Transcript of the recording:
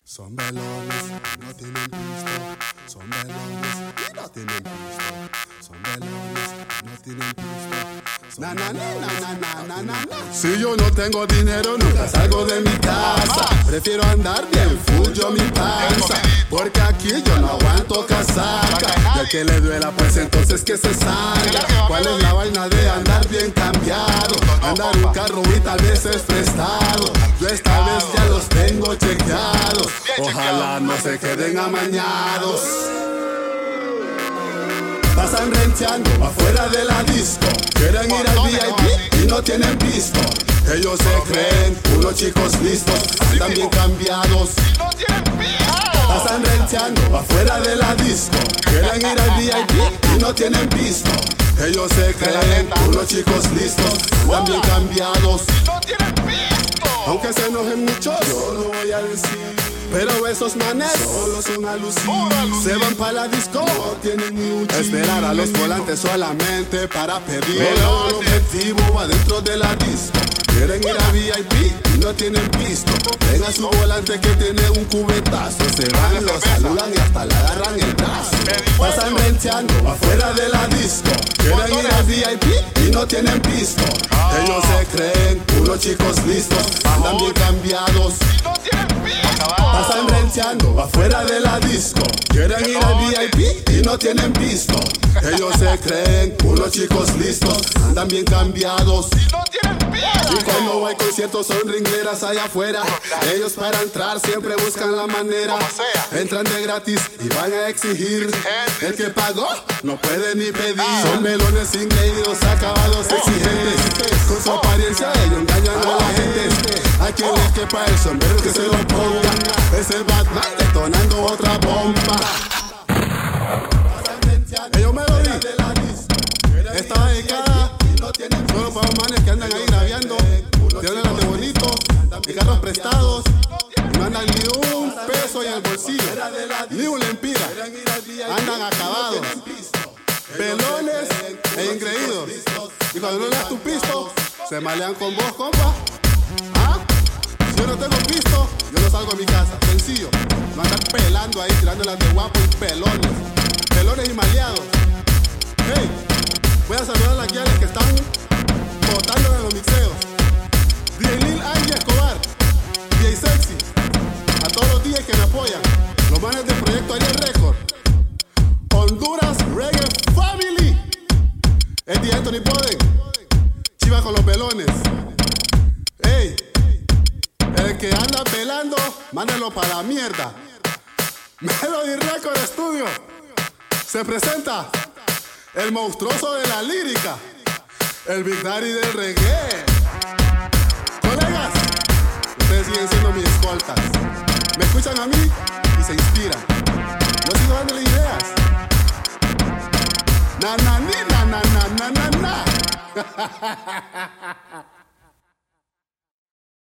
Son velones y no tienen pisto. Son velones y no tienen pisto. Son velones y no tienen pisto. Na na na na na na na na. Si yo no tengo dinero nunca salgo de mi casa. Prefiero andar bien full yo mi panza. Porque aquí yo no aguanto casaca. Y al que le duela pues entonces que se salga. ¿Cuál es la vaina de andar bien cambiado? Andar un carro y tal vez es prestado. Yo esta vez ya los tengo chequeados. Ojalá no se queden amañados. Pasan renteando afuera de la disco. Quieren ir al VIP y no tienen pisto. Ellos se creen unos chicos listos. Andan bien cambiados. Pasan renteando afuera de la disco. Quieren ir al VIP y no tienen pisto. Ellos se creen unos chicos listos. Andan bien cambiados. Aunque se enojen muchos, yo no voy a decir. Pero esos manes solo son alucinados. Se van pa' la disco, no tienen ni un chile. Esperar a los volantes solamente para pedir. Pero el objetivo va dentro de la disco. Quieren ir a VIP y no tienen pisto. Ven a su volante que tiene un cubetazo. Se van, lo saludan y hasta le agarran el brazo. Pasan renteando afuera de la disco. Quieren ir a VIP y no tienen pisto. Ellos se creen unos chicos listos. Andan bien cambiados. Pasan renteando afuera de la disco. Quieren ir al VIP y no tienen pisto. Ellos se creen unos chicos listos. Andan bien cambiados. Y cuando hay conciertos son ringleras allá afuera. Ellos para entrar siempre buscan la manera. Entran de gratis y van a exigir. El que pagó no puede ni pedir. Son melones ingreídos, acabados, exigentes. Con su apariencia ellos engañan a la gente. A quien les quepa el sombrero que se lo ponga. Es el Batman detonando otra bomba. Ellos me lo di. Estaba dedicada solo para los manes que andan ahí rabiando. Tienen las de bonito y carros prestados. Y no andan ni un peso en el bolsillo, ni un lempira. Andan acabados, pelones e ingreídos. Y cuando no le das tu pisto, se malean con vos, compa. ¿Ah? Si yo no tengo pisto, yo no salgo a mi casa. Sencillo. No andar pelando ahí, tirándolas de guapo y pelones. Pelones y maleados. Hey, voy a saludar a las guiales que están botando en los mixeos. DJ Lil, Angie Escobar, DJ Sexy, a todos los DJs que me apoyan, los manes del proyecto Ariel Record, Honduras Reggae Family, el DJ Anthony Poden, Chiva con los pelones. Ey, el que anda pelando, mándenlo para la mierda. Melody Record Studio, se presenta el monstruoso de la lírica, el Big Daddy del reggae. Colegas, ustedes siguen siendo mis escoltas. Me escuchan a mí y se inspiran. Yo sigo dándole ideas. Na na ni na na na na na na.